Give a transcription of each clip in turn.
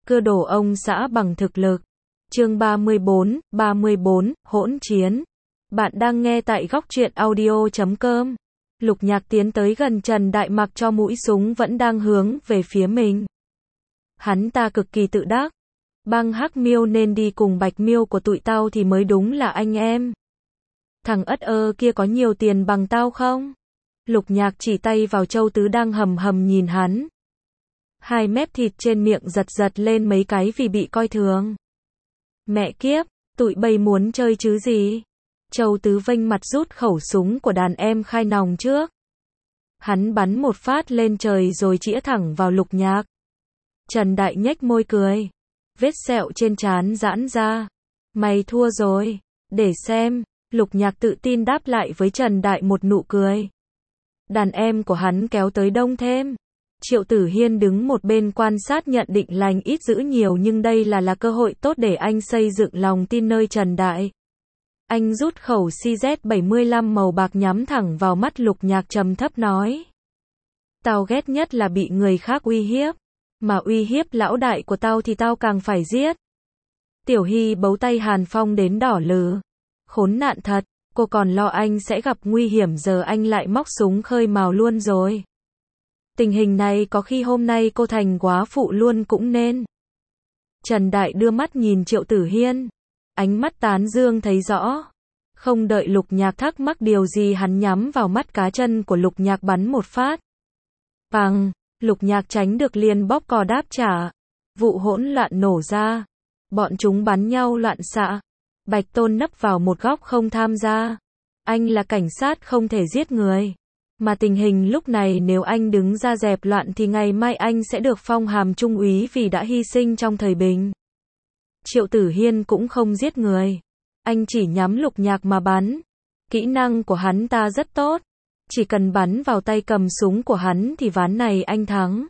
cưa đổ ông xã bằng thực lực. Chương 34, hỗn chiến. Bạn đang nghe tại góc truyện audio.com. Lục Nhạc tiến tới gần Trần Đại mặc cho mũi súng vẫn đang hướng về phía mình. Hắn ta cực kỳ tự đắc. Băng Hắc Miêu nên đi cùng Bạch Miêu của tụi tao thì mới đúng là anh em. Thằng ất ơ kia có nhiều tiền bằng tao không? Lục Nhạc chỉ tay vào Châu Tứ đang hầm hầm nhìn hắn. Hai mép thịt trên miệng giật giật lên mấy cái vì bị coi thường. Mẹ kiếp, tụi bay muốn chơi chứ gì? Châu Tứ vênh mặt rút khẩu súng của đàn em khai nòng trước. Hắn bắn một phát lên trời rồi chĩa thẳng vào Lục Nhạc. Trần Đại nhếch môi cười. Vết sẹo trên trán giãn ra. Mày thua rồi. Để xem. Lục Nhạc tự tin đáp lại với Trần Đại một nụ cười. Đàn em của hắn kéo tới đông thêm. Triệu Tử Hiên đứng một bên quan sát nhận định lành ít dữ nhiều, nhưng đây là cơ hội tốt để anh xây dựng lòng tin nơi Trần Đại. Anh rút khẩu CZ75 màu bạc nhắm thẳng vào mắt Lục Nhạc trầm thấp nói. Tao ghét nhất là bị người khác uy hiếp. Mà uy hiếp lão đại của tao thì tao càng phải giết. Tiểu Hy bấu tay Hàn Phong đến đỏ lừ. Khốn nạn thật, cô còn lo anh sẽ gặp nguy hiểm, giờ anh lại móc súng khơi mào luôn rồi. Tình hình này có khi hôm nay cô thành quá phụ luôn cũng nên. Trần Đại đưa mắt nhìn Triệu Tử Hiên. Ánh mắt tán dương thấy rõ. Không đợi Lục Nhạc thắc mắc điều gì, hắn nhắm vào mắt cá chân của Lục Nhạc bắn một phát. Bằng, Lục Nhạc tránh được liền bóp cò đáp trả. Vụ hỗn loạn nổ ra. Bọn chúng bắn nhau loạn xạ. Bạch Tôn nấp vào một góc không tham gia. Anh là cảnh sát không thể giết người. Mà tình hình lúc này nếu anh đứng ra dẹp loạn thì ngày mai anh sẽ được phong hàm trung úy vì đã hy sinh trong thời bình. Triệu Tử Hiên cũng không giết người. Anh chỉ nhắm Lục Nhạc mà bắn. Kỹ năng của hắn ta rất tốt. Chỉ cần bắn vào tay cầm súng của hắn thì ván này anh thắng.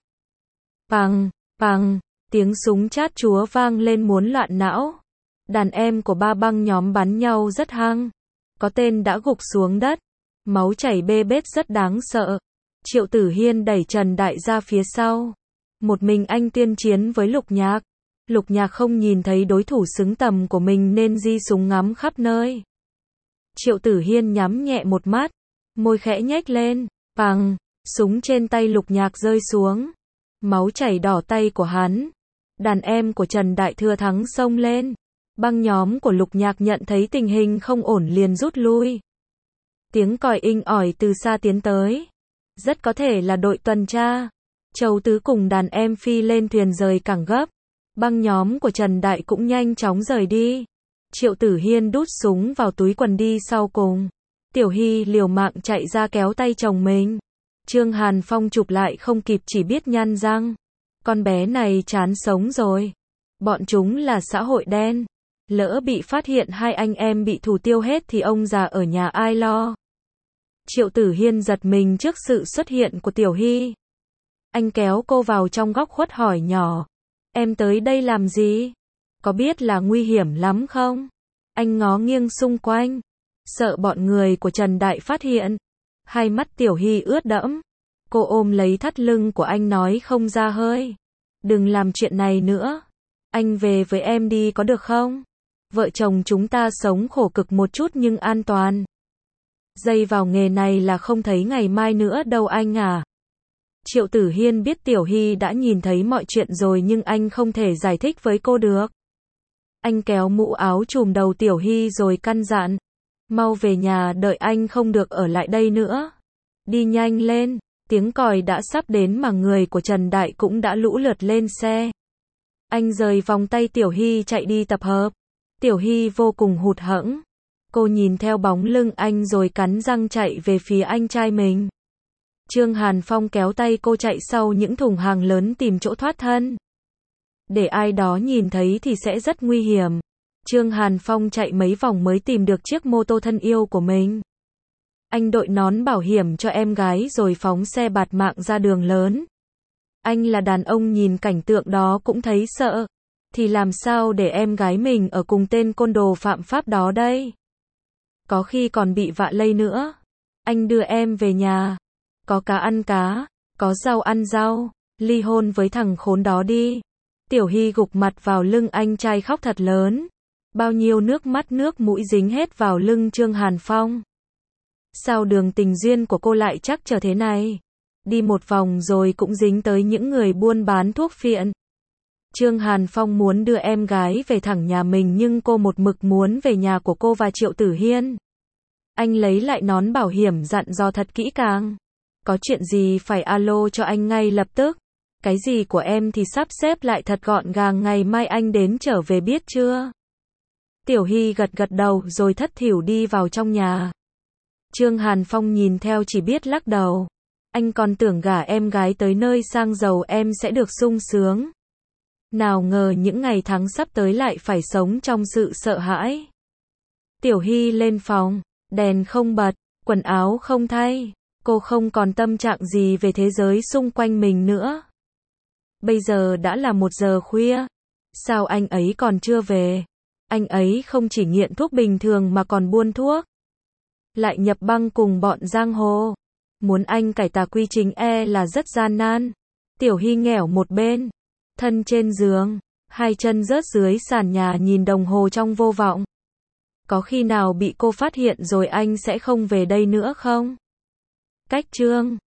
Bằng, bằng, tiếng súng chát chúa vang lên muốn loạn não. Đàn em của ba băng nhóm bắn nhau rất hăng. Có tên đã gục xuống đất. Máu chảy bê bết rất đáng sợ. Triệu Tử Hiên đẩy Trần Đại ra phía sau. Một mình anh tuyên chiến với Lục Nhạc. Lục Nhạc không nhìn thấy đối thủ xứng tầm của mình nên di súng ngắm khắp nơi. Triệu Tử Hiên nhắm nhẹ một mắt. Môi khẽ nhếch lên. Bằng, súng trên tay Lục Nhạc rơi xuống. Máu chảy đỏ tay của hắn. Đàn em của Trần Đại thừa thắng xông lên. Băng nhóm của Lục Nhạc nhận thấy tình hình không ổn liền rút lui. Tiếng còi inh ỏi từ xa tiến tới. Rất có thể là đội tuần tra. Châu Tứ cùng đàn em phi lên thuyền rời cảng gấp. Băng nhóm của Trần Đại cũng nhanh chóng rời đi. Triệu Tử Hiên đút súng vào túi quần đi sau cùng. Tiểu Hy liều mạng chạy ra kéo tay chồng mình. Trương Hàn Phong chụp lại không kịp, chỉ biết nhăn răng. Con bé này chán sống rồi. Bọn chúng là xã hội đen. Lỡ bị phát hiện hai anh em bị thủ tiêu hết thì ông già ở nhà ai lo. Triệu Tử Hiên giật mình trước sự xuất hiện của Tiểu Hy. Anh kéo cô vào trong góc khuất hỏi nhỏ. Em tới đây làm gì? Có biết là nguy hiểm lắm không? Anh ngó nghiêng xung quanh. Sợ bọn người của Trần Đại phát hiện. Hai mắt Tiểu Hy ướt đẫm. Cô ôm lấy thắt lưng của anh nói không ra hơi. Đừng làm chuyện này nữa. Anh về với em đi có được không? Vợ chồng chúng ta sống khổ cực một chút nhưng an toàn. Dây vào nghề này là không thấy ngày mai nữa đâu anh à. Triệu Tử Hiên biết Tiểu Hy đã nhìn thấy mọi chuyện rồi nhưng anh không thể giải thích với cô được. Anh kéo mũ áo trùm đầu Tiểu Hy rồi căn dặn. Mau về nhà, đợi anh không được ở lại đây nữa. Đi nhanh lên, tiếng còi đã sắp đến mà người của Trần Đại cũng đã lũ lượt lên xe. Anh rời vòng tay Tiểu Hy chạy đi tập hợp. Tiểu Hy vô cùng hụt hẫng. Cô nhìn theo bóng lưng anh rồi cắn răng chạy về phía anh trai mình. Trương Hàn Phong kéo tay cô chạy sau những thùng hàng lớn tìm chỗ thoát thân. Để ai đó nhìn thấy thì sẽ rất nguy hiểm. Trương Hàn Phong chạy mấy vòng mới tìm được chiếc mô tô thân yêu của mình. Anh đội nón bảo hiểm cho em gái rồi phóng xe bạt mạng ra đường lớn. Anh là đàn ông nhìn cảnh tượng đó cũng thấy sợ. Thì làm sao để em gái mình ở cùng tên côn đồ phạm pháp đó đây? Có khi còn bị vạ lây nữa. Anh đưa em về nhà. Có cá ăn cá, có rau ăn rau. Ly hôn với thằng khốn đó đi. Tiểu Hy gục mặt vào lưng anh trai khóc thật lớn. Bao nhiêu nước mắt nước mũi dính hết vào lưng Trương Hàn Phong. Sao đường tình duyên của cô lại chắc trở thế này? Đi một vòng rồi cũng dính tới những người buôn bán thuốc phiện. Trương Hàn Phong muốn đưa em gái về thẳng nhà mình nhưng cô một mực muốn về nhà của cô và Triệu Tử Hiên. Anh lấy lại nón bảo hiểm dặn dò thật kỹ càng. Có chuyện gì phải alo cho anh ngay lập tức. Cái gì của em thì sắp xếp lại thật gọn gàng, ngày mai anh đến trở về biết chưa? Tiểu Hy gật gật đầu rồi thất thểu đi vào trong nhà. Trương Hàn Phong nhìn theo chỉ biết lắc đầu. Anh còn tưởng gả em gái tới nơi sang giàu em sẽ được sung sướng. Nào ngờ những ngày tháng sắp tới lại phải sống trong sự sợ hãi. Tiểu Hy lên phòng, đèn không bật, quần áo không thay. Cô không còn tâm trạng gì về thế giới xung quanh mình nữa. Bây giờ đã là 1 giờ khuya. Sao anh ấy còn chưa về? Anh ấy không chỉ nghiện thuốc bình thường mà còn buôn thuốc. Lại nhập băng cùng bọn giang hồ. Muốn anh cải tà quy chính là rất gian nan. Tiểu Hy nghẻo một bên, thân trên giường, hai chân rớt dưới sàn nhà nhìn đồng hồ trong vô vọng. Có khi nào bị cô phát hiện rồi anh sẽ không về đây nữa không? Cách chương